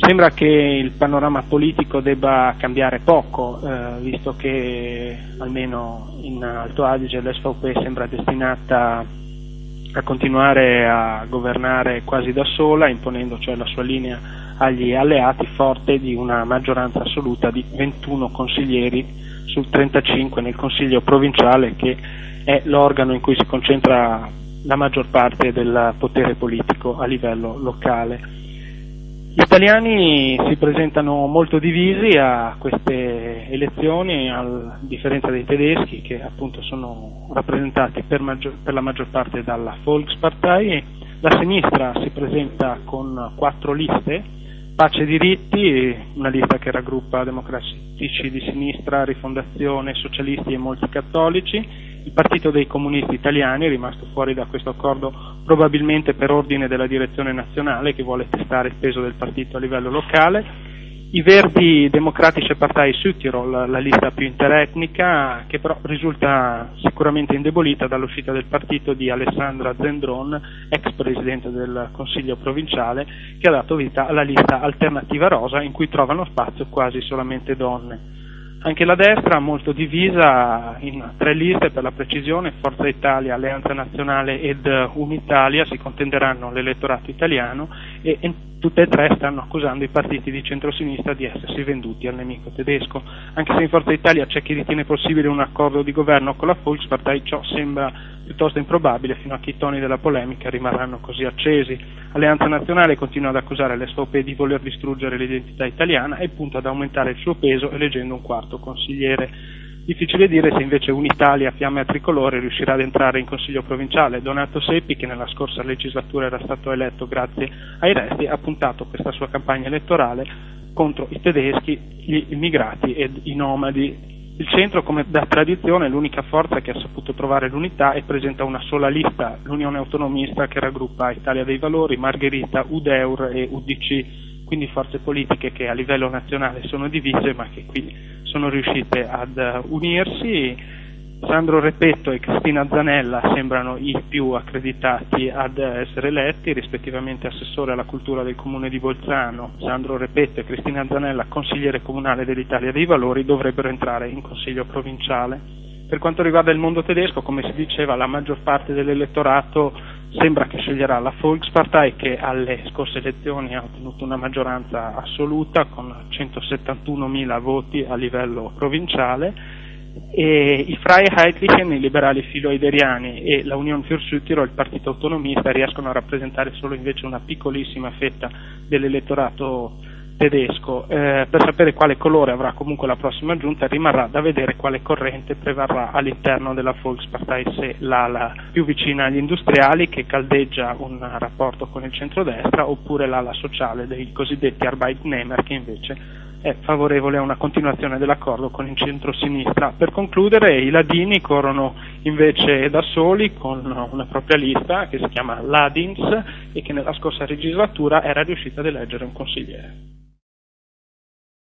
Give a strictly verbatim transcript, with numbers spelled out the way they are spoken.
Sembra che il panorama politico debba cambiare poco, eh, visto che almeno in Alto Adige l'S V P sembra destinata a continuare a governare quasi da sola, imponendo cioè la sua linea agli alleati, forte di una maggioranza assoluta di ventuno consiglieri su trentacinque nel Consiglio provinciale, che è l'organo in cui si concentra la maggior parte del potere politico a livello locale. Gli italiani si presentano molto divisi a queste elezioni, a differenza dei tedeschi, che appunto sono rappresentati per, maggior, per la maggior parte dalla Volkspartei. La sinistra si presenta con quattro liste: Pace e Diritti, una lista che raggruppa democratici di sinistra, Rifondazione, socialisti e molti cattolici; il Partito dei Comunisti Italiani, è rimasto fuori da questo accordo probabilmente per ordine della direzione nazionale, che vuole testare il peso del partito a livello locale; i Verdi Democratische Partei Südtirol, la lista più interetnica, che però risulta sicuramente indebolita dall'uscita del partito di Alessandra Zendron, ex presidente del Consiglio provinciale, che ha dato vita alla lista Alternativa Rosa, in cui trovano spazio quasi solamente donne. Anche la destra, molto divisa in tre liste per la precisione: Forza Italia, Alleanza Nazionale ed Unitalia, si contenderanno l'elettorato italiano, e, e tutte e tre stanno accusando i partiti di centrosinistra di essersi venduti al nemico tedesco. Anche se in Forza Italia c'è chi ritiene possibile un accordo di governo con la Volkspartei, ciò sembra piuttosto improbabile, fino a che i toni della polemica rimarranno così accesi. Alleanza Nazionale continua ad accusare l'S V P di voler distruggere l'identità italiana e punta ad aumentare il suo peso eleggendo un quarto consigliere. Difficile dire se invece Unitalia, fiamme a tricolore, riuscirà ad entrare in Consiglio provinciale. Donato Seppi, che nella scorsa legislatura era stato eletto grazie ai resti, ha puntato questa sua campagna elettorale contro i tedeschi, gli immigrati ed i nomadi. Il centro, come da tradizione, è l'unica forza che ha saputo trovare l'unità e presenta una sola lista, l'Unione Autonomista, che raggruppa Italia dei Valori, Margherita, U D E U R e U D C, quindi forze politiche che a livello nazionale sono divise ma che qui sono riuscite ad unirsi. Sandro Repetto e Cristina Zanella sembrano i più accreditati ad essere eletti, rispettivamente assessore alla cultura del comune di Bolzano. Sandro Repetto e Cristina Zanella, consigliere comunale dell'Italia dei Valori, dovrebbero entrare in consiglio provinciale. Per quanto riguarda il mondo tedesco, come si diceva, la maggior parte dell'elettorato sembra che sceglierà la Volkspartei, che alle scorse elezioni ha ottenuto una maggioranza assoluta con centosettantunomila voti a livello provinciale, e i Freiheitlichen, i liberali filo-eideriani, e la Union für Südtirol, il partito autonomista, riescono a rappresentare solo invece una piccolissima fetta dell'elettorato tedesco. Eh, per sapere quale colore avrà comunque la prossima giunta rimarrà da vedere quale corrente prevarrà all'interno della Volkspartei, se l'ala più vicina agli industriali, che caldeggia un rapporto con il centrodestra, oppure l'ala sociale dei cosiddetti Arbeitnehmer, che invece è favorevole a una continuazione dell'accordo con il centro-sinistra. Per concludere, i ladini corrono invece da soli con una propria lista che si chiama Ladins e che nella scorsa legislatura era riuscita ad eleggere un consigliere.